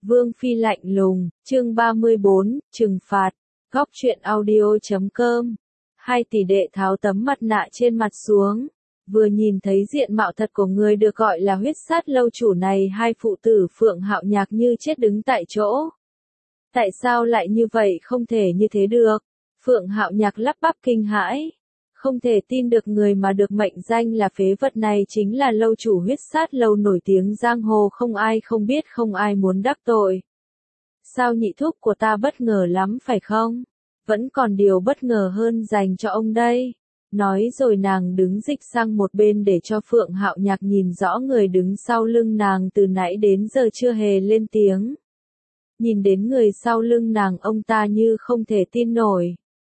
Vương Phi lạnh lùng, chương 34, trừng phạt, góc truyện audio.com. Hai tỷ đệ tháo tấm mặt nạ trên mặt xuống. Vừa nhìn thấy diện mạo thật của người được gọi là huyết sát lâu chủ này, hai phụ tử Phượng Hạo Nhạc như chết đứng tại chỗ. Tại sao lại như vậy, không thể như thế được? Phượng Hạo Nhạc lắp bắp kinh hãi. Không thể tin được người mà được mệnh danh là phế vật này chính là lâu chủ huyết sát lâu nổi tiếng giang hồ, không ai không biết, không ai muốn đắc tội. Sao nhị thúc của ta bất ngờ lắm phải không? Vẫn còn điều bất ngờ hơn dành cho ông đây. Nói rồi nàng đứng dịch sang một bên để cho Phượng Hạo Nhạc nhìn rõ người đứng sau lưng nàng, từ nãy đến giờ chưa hề lên tiếng. Nhìn đến người sau lưng nàng, ông ta như không thể tin nổi.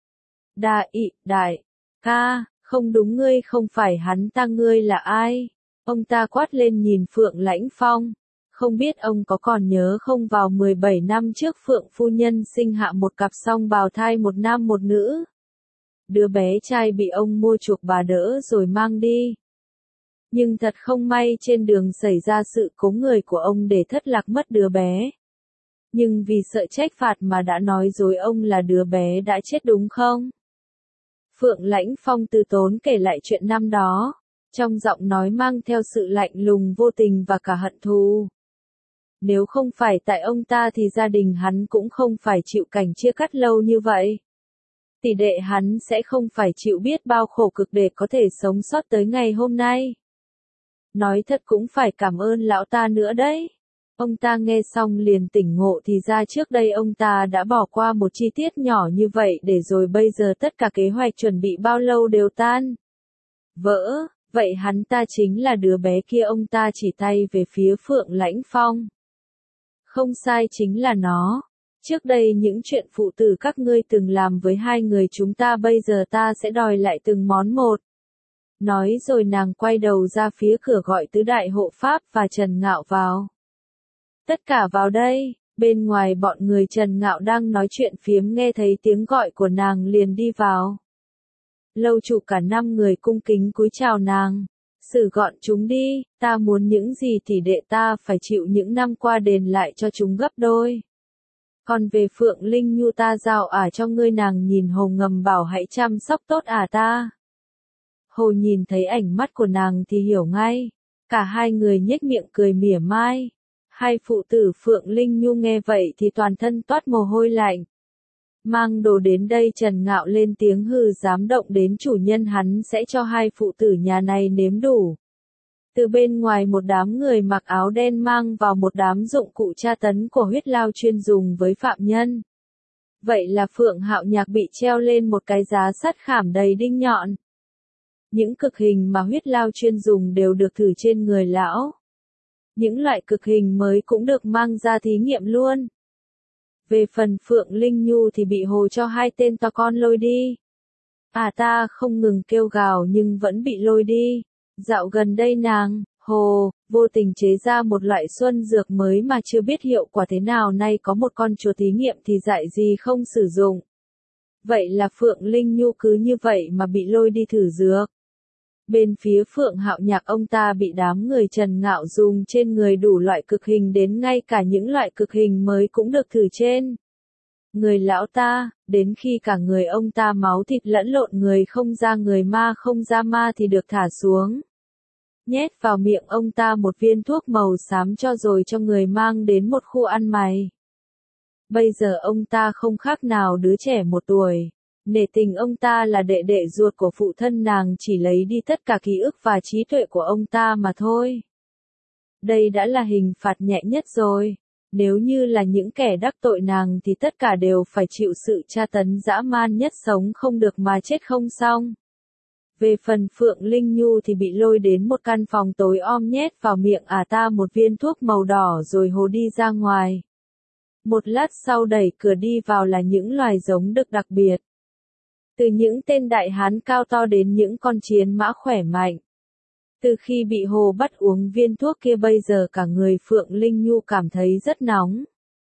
Đại ca, không đúng, ngươi không phải hắn ta, ngươi là ai? Ông ta quát lên nhìn Phượng Lãnh Phong. Không biết ông có còn nhớ không, vào 17 năm trước Phượng phu nhân sinh hạ một cặp song bào thai, một nam một nữ. Đứa bé trai bị ông mua chuộc bà đỡ rồi mang đi. Nhưng thật không may trên đường xảy ra sự cố, người của ông để thất lạc mất đứa bé. Nhưng vì sợ trách phạt mà đã nói dối ông là đứa bé đã chết đúng không? Phượng Lãnh Phong từ tốn kể lại chuyện năm đó, trong giọng nói mang theo sự lạnh lùng vô tình và cả hận thù. Nếu không phải tại ông ta thì gia đình hắn cũng không phải chịu cảnh chia cắt lâu như vậy. Tỷ đệ hắn sẽ không phải chịu biết bao khổ cực để có thể sống sót tới ngày hôm nay. Nói thật cũng phải cảm ơn lão ta nữa đấy. Ông ta nghe xong liền tỉnh ngộ, thì ra trước đây ông ta đã bỏ qua một chi tiết nhỏ như vậy, để rồi bây giờ tất cả kế hoạch chuẩn bị bao lâu đều tan vỡ. Vậy hắn ta chính là đứa bé kia. Ông ta chỉ tay về phía Phượng Lãnh Phong. Không sai, chính là nó. Trước đây những chuyện phụ tử các ngươi từng làm với hai người chúng ta, bây giờ ta sẽ đòi lại từng món một. Nói rồi nàng quay đầu ra phía cửa gọi tứ đại hộ pháp và Trần Ngạo vào. Tất cả vào đây. Bên ngoài bọn người Trần Ngạo đang nói chuyện phiếm nghe thấy tiếng gọi của nàng liền đi vào. Lâu chủ cả 5 người cung kính cúi chào nàng. Xử gọn chúng đi, ta muốn những gì thì đệ ta phải chịu những năm qua đền lại cho chúng gấp đôi. Còn về Phượng Linh Nhu ta giao cho ngươi. Nàng nhìn Hồ ngầm bảo hãy chăm sóc tốt ta. Hồ nhìn thấy ánh mắt của nàng thì hiểu ngay. Cả hai người nhếch miệng cười mỉa mai. Hai phụ tử Phượng Linh Nhu nghe vậy thì toàn thân toát mồ hôi lạnh. Mang đồ đến đây. Trần Ngạo lên tiếng hừ, dám động đến chủ nhân hắn sẽ cho hai phụ tử nhà này nếm đủ. Từ bên ngoài một đám người mặc áo đen mang vào một đám dụng cụ tra tấn của huyết lao chuyên dùng với phạm nhân. Vậy là Phượng Hạo Nhạc bị treo lên một cái giá sắt khảm đầy đinh nhọn. Những cực hình mà huyết lao chuyên dùng đều được thử trên người lão. Những loại cực hình mới cũng được mang ra thí nghiệm luôn. Về phần Phượng Linh Nhu thì bị Hồ cho hai tên to con lôi đi. Ta không ngừng kêu gào nhưng vẫn bị lôi đi. Dạo gần đây nàng, Hồ, vô tình chế ra một loại xuân dược mới mà chưa biết hiệu quả thế nào, nay có một con chùa thí nghiệm thì dạy gì không sử dụng. Vậy là Phượng Linh Nhu cứ như vậy mà bị lôi đi thử dược. Bên phía Phượng Hạo Nhạc, ông ta bị đám người Trần Ngạo dùng trên người đủ loại cực hình, đến ngay cả những loại cực hình mới cũng được thử trên người lão ta, đến khi cả người ông ta máu thịt lẫn lộn, người không ra người, ma không ra ma thì được thả xuống. Nhét vào miệng ông ta một viên thuốc màu xám rồi cho người mang đến một khu ăn mày. Bây giờ ông ta không khác nào đứa trẻ 1 tuổi. Nể tình ông ta là đệ đệ ruột của phụ thân nàng, chỉ lấy đi tất cả ký ức và trí tuệ của ông ta mà thôi. Đây đã là hình phạt nhẹ nhất rồi. Nếu như là những kẻ đắc tội nàng thì tất cả đều phải chịu sự tra tấn dã man nhất, sống không được mà chết không xong. Về phần Phượng Linh Nhu thì bị lôi đến một căn phòng tối om, nhét vào miệng ta một viên thuốc màu đỏ rồi Hồ đi ra ngoài. Một lát sau đẩy cửa đi vào là những loài giống đực đặc biệt. Từ những tên đại hán cao to đến những con chiến mã khỏe mạnh. Từ khi bị Hồ bắt uống viên thuốc kia, bây giờ cả người Phượng Linh Nhu cảm thấy rất nóng.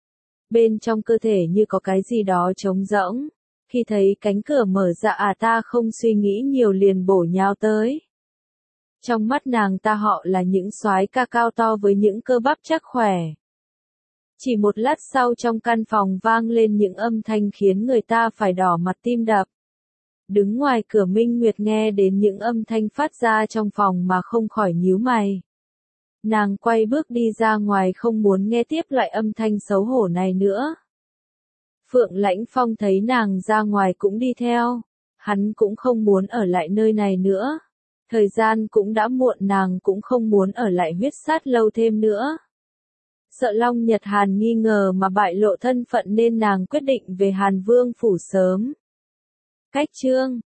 Bên trong cơ thể như có cái gì đó trống rỗng. Khi thấy cánh cửa mở ra, ta không suy nghĩ nhiều liền bổ nhào tới. Trong mắt nàng ta họ là những soái ca cao to với những cơ bắp chắc khỏe. Chỉ một lát sau trong căn phòng vang lên những âm thanh khiến người ta phải đỏ mặt tim đập. Đứng ngoài cửa Minh Nguyệt nghe đến những âm thanh phát ra trong phòng mà không khỏi nhíu mày. Nàng quay bước đi ra ngoài không muốn nghe tiếp loại âm thanh xấu hổ này nữa. Phượng Lãnh Phong thấy nàng ra ngoài cũng đi theo. Hắn cũng không muốn ở lại nơi này nữa. Thời gian cũng đã muộn, nàng cũng không muốn ở lại huyết sát lâu thêm nữa. Sợ Long Nhật Hàn nghi ngờ mà bại lộ thân phận nên nàng quyết định về Hàn Vương phủ sớm. Cách chương